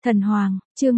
Thần Hoàng, chương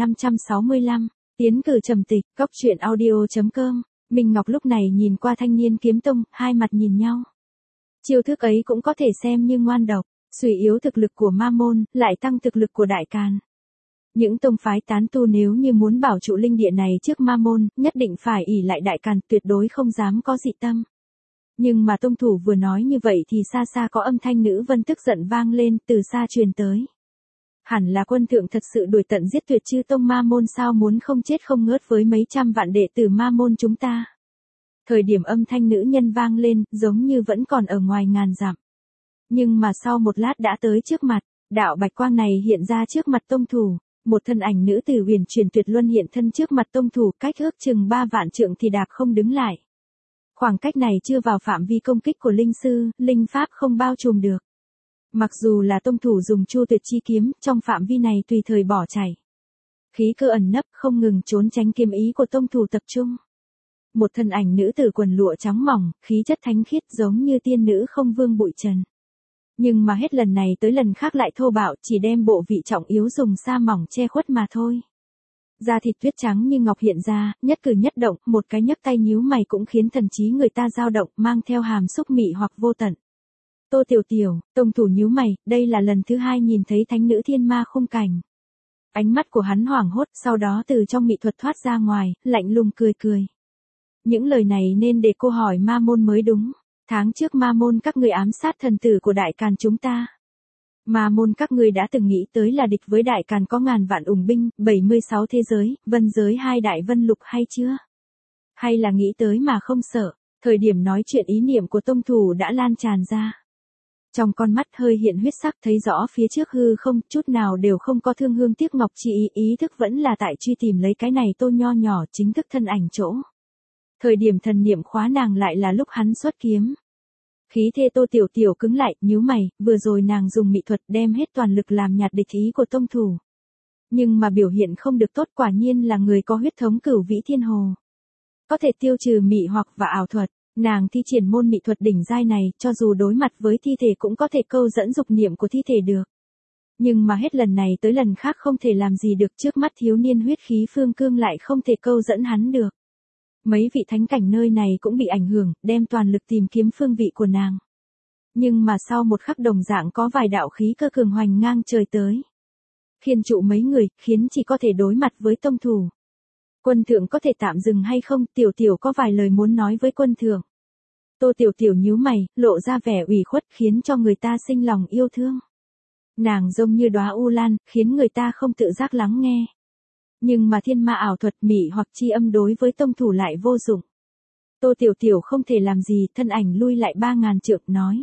1565, tiến cử trầm tịch, góc truyện audio.com. Minh Ngọc lúc này nhìn qua thanh niên kiếm tông, hai mặt nhìn nhau. Chiêu thức ấy cũng có thể xem như ngoan độc, suy yếu thực lực của ma môn, lại tăng thực lực của đại càn. Những tông phái tán tu nếu như muốn bảo trụ linh địa này trước ma môn, nhất định phải ỷ lại đại càn, tuyệt đối không dám có dị tâm. Nhưng mà tông thủ vừa nói như vậy thì xa xa có âm thanh nữ vân tức giận vang lên, từ xa truyền tới. Hẳn là quân thượng thật sự đuổi tận giết tuyệt chư tông ma môn sao, muốn không chết không ngớt với mấy trăm vạn đệ tử ma môn chúng ta. Thời điểm âm thanh nữ nhân vang lên, giống như vẫn còn ở ngoài ngàn dặm. Nhưng mà sau một lát đã tới trước mặt, đạo bạch quang này hiện ra trước mặt tông thủ, một thân ảnh nữ tử huyền truyền tuyệt luân hiện thân trước mặt tông thủ, cách ước chừng 3 vạn trượng thì đạp không đứng lại. Khoảng cách này chưa vào phạm vi công kích của linh sư, linh pháp không bao trùm được. Mặc dù là tông thủ dùng Chu Tuyệt chi kiếm, trong phạm vi này tùy thời bỏ chạy. Khí cơ ẩn nấp không ngừng trốn tránh kiếm ý của tông thủ tập trung. Một thân ảnh nữ tử quần lụa trắng mỏng, khí chất thánh khiết giống như tiên nữ không vương bụi trần. Nhưng mà hết lần này tới lần khác lại thô bạo, chỉ đem bộ vị trọng yếu dùng sa mỏng che khuất mà thôi. Da thịt tuyết trắng như ngọc hiện ra, nhất cử nhất động, một cái nhấc tay nhíu mày cũng khiến thần trí người ta dao động, mang theo hàm xúc mị hoặc vô tận. Tô Tiểu Tiểu, tông thủ nhíu mày, đây là lần thứ 2 nhìn thấy thánh nữ thiên ma khung cảnh. Ánh mắt của hắn hoảng hốt, sau đó từ trong mị thuật thoát ra ngoài, lạnh lùng cười cười. Những lời này nên để cô hỏi ma môn mới đúng. Tháng trước ma môn các ngươi ám sát thần tử của đại càn chúng ta. Ma môn các ngươi đã từng nghĩ tới là địch với đại càn có ngàn vạn ủng binh, 76 thế giới, vân giới 2 đại vân lục hay chưa? Hay là nghĩ tới mà không sợ? Thời điểm nói chuyện ý niệm của tông thủ đã lan tràn ra. Trong con mắt hơi hiện huyết sắc, thấy rõ phía trước hư không, chút nào đều không có thương hương tiếc ngọc chi ý thức vẫn là tại truy tìm lấy cái này tô nho nhỏ chính thức thân ảnh chỗ. Thời điểm thần niệm khóa nàng lại là lúc hắn xuất kiếm. Khí thê Tô Tiểu Tiểu cứng lại, nhíu mày, vừa rồi nàng dùng mị thuật đem hết toàn lực làm nhạt địch ý của tông thủ. Nhưng mà biểu hiện không được tốt, quả nhiên là người có huyết thống cửu vĩ thiên hồ. Có thể tiêu trừ mị hoặc và ảo thuật, nàng thi triển môn mị thuật đỉnh giai này, cho dù đối mặt với thi thể cũng có thể câu dẫn dục niệm của thi thể được. Nhưng mà hết lần này tới lần khác không thể làm gì được, trước mắt thiếu niên huyết khí phương cương lại không thể câu dẫn hắn được. Mấy vị thánh cảnh nơi này cũng bị ảnh hưởng, đem toàn lực tìm kiếm phương vị của nàng. Nhưng mà sau một khắc đồng dạng có vài đạo khí cơ cường hoành ngang trời tới. Khiên trụ mấy người, khiến chỉ có thể đối mặt với tông thủ. Quân thượng có thể tạm dừng hay không, Tiểu Tiểu có vài lời muốn nói với quân thượng. Tô Tiểu Tiểu nhíu mày, lộ ra vẻ ủy khuất khiến cho người ta sinh lòng yêu thương. Nàng giống như đóa u lan, khiến người ta không tự giác lắng nghe. Nhưng mà thiên ma ảo thuật mị hoặc chi âm đối với tông thủ lại vô dụng. Tô Tiểu Tiểu không thể làm gì, thân ảnh lui lại 3000 trượng nói.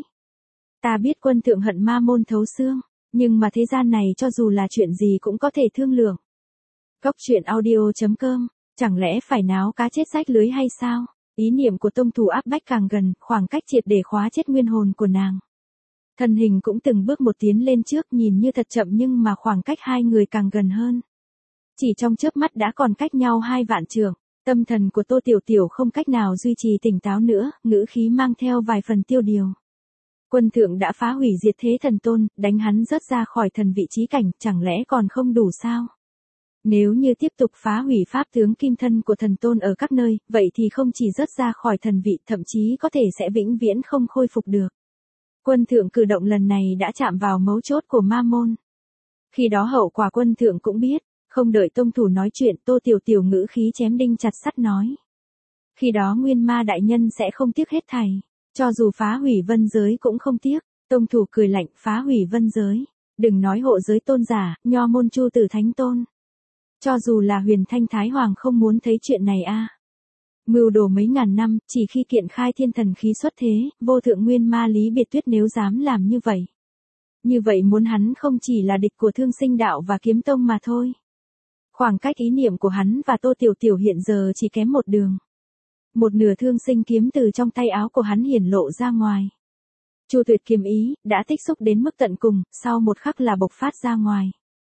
Ta biết quân thượng hận ma môn thấu xương, nhưng mà thế gian này cho dù là chuyện gì cũng có thể thương lượng. Góc truyện audio.com, chẳng lẽ phải náo cá chết rách lưới hay sao? Ý niệm của tông thủ áp bách càng gần, khoảng cách triệt để khóa chết nguyên hồn của nàng. Thân hình cũng từng bước một tiến lên trước, nhìn như thật chậm nhưng mà khoảng cách hai người càng gần hơn. Chỉ trong chớp mắt đã còn cách nhau 2 vạn trượng, tâm thần của Tô Tiểu Tiểu không cách nào duy trì tỉnh táo nữa, ngữ khí mang theo vài phần tiêu điều. Quân thượng đã phá hủy diệt thế thần tôn, đánh hắn rớt ra khỏi thần vị trí cảnh, chẳng lẽ còn không đủ sao? Nếu như tiếp tục phá hủy pháp tướng kim thân của thần tôn ở các nơi, vậy thì không chỉ rớt ra khỏi thần vị, thậm chí có thể sẽ vĩnh viễn không khôi phục được. Quân thượng cử động lần này đã chạm vào mấu chốt của ma môn. Khi đó hậu quả quân thượng cũng biết. Không đợi tông thủ nói chuyện, Tô Tiểu Tiểu ngữ khí chém đinh chặt sắt nói. Khi đó nguyên ma đại nhân sẽ không tiếc hết thảy, cho dù phá hủy vân giới cũng không tiếc. Tông thủ cười lạnh, phá hủy vân giới, đừng nói hộ giới tôn giả, nho môn Chu Tử Thánh Tôn. Cho dù là Huyền Thanh Thái Hoàng không muốn thấy chuyện này a. Mưu đồ mấy ngàn năm, chỉ khi kiện khai thiên thần khí xuất thế, vô thượng nguyên ma Lý Biệt Tuyết nếu dám làm như vậy. Như vậy muốn hắn không chỉ là địch của Thương Sinh Đạo và Kiếm Tông mà thôi. Khoảng cách ý niệm của hắn và Tô Tiểu Tiểu hiện giờ chỉ kém một đường. Một nửa thương sinh kiếm từ trong tay áo của hắn hiển lộ ra ngoài. Chu Tuyệt kiếm ý, đã tích xúc đến mức tận cùng, sau một khắc là bộc phát ra ngoài.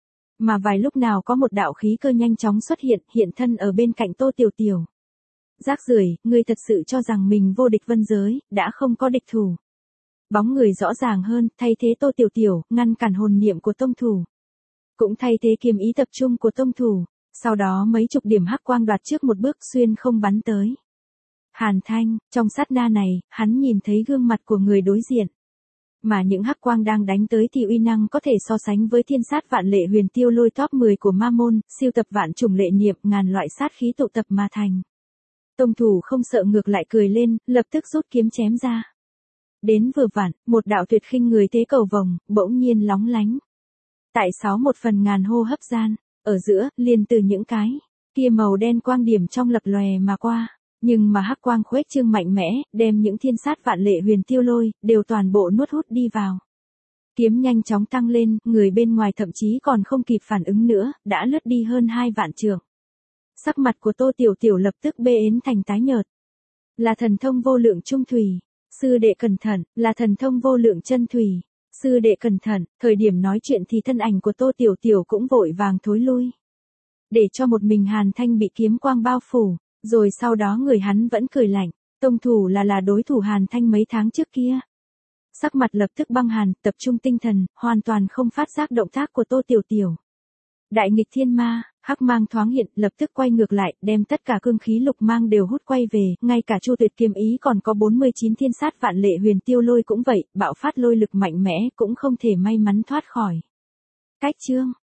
Mà vài lúc nào có một đạo khí cơ nhanh chóng xuất hiện, hiện thân ở bên cạnh Tô Tiểu Tiểu. Rác rưởi, ngươi thật sự cho rằng mình vô địch vân giới, đã không có địch thủ. Bóng người rõ ràng hơn, thay thế Tô Tiểu Tiểu, ngăn cản hồn niệm của tông thủ. cũng thay thế kiếm ý tập trung của tông thủ, sau đó mấy chục điểm hắc quang đoạt trước một bước xuyên không bắn tới. Hàn Thanh, trong sát na này, hắn nhìn thấy gương mặt của người đối diện. Mà những hắc quang đang đánh tới thì uy năng có thể so sánh với thiên sát vạn lệ huyền tiêu lôi top 10 của ma môn, siêu tập vạn chủng lệ niệm ngàn loại sát khí tụ tập mà thành. Tông thủ không sợ ngược lại cười lên, lập tức rút kiếm chém ra. Đến vừa vặn, một đạo tuyệt khinh người thế cầu vồng, bỗng nhiên lóng lánh. Tại 1/1000 hô hấp gian, ở giữa, liền từ những cái kia màu đen quang điểm trong lập lòe mà qua. Nhưng mà hắc quang khuếch trương mạnh mẽ, đem những thiên sát vạn lệ huyền tiêu lôi, đều toàn bộ nuốt hút đi vào. Kiếm nhanh chóng tăng lên, người bên ngoài thậm chí còn không kịp phản ứng nữa, đã lướt đi hơn 2 vạn trượng. Sắc mặt của Tô Tiểu Tiểu lập tức bê ến thành tái nhợt. Là thần thông vô lượng trung thủy. Sư đệ cẩn thận, là thần thông vô lượng chân thủy. Sư đệ cẩn thận, thời điểm nói chuyện thì thân ảnh của Tô Tiểu Tiểu cũng vội vàng thối lui. Để cho một mình Hàn Thanh bị kiếm quang bao phủ. Rồi sau đó người hắn vẫn cười lạnh, tông thủ là đối thủ Hàn Thanh mấy tháng trước kia. Sắc mặt lập tức băng hàn, tập trung tinh thần, hoàn toàn không phát giác động tác của Tô Tiểu Tiểu. Đại nghịch thiên ma, hắc mang thoáng hiện, lập tức quay ngược lại, đem tất cả cương khí lục mang đều hút quay về, ngay cả Chu Tuyệt kiếm ý còn có 49 thiên sát vạn lệ huyền tiêu lôi cũng vậy, bạo phát lôi lực mạnh mẽ cũng không thể may mắn thoát khỏi. Cách chương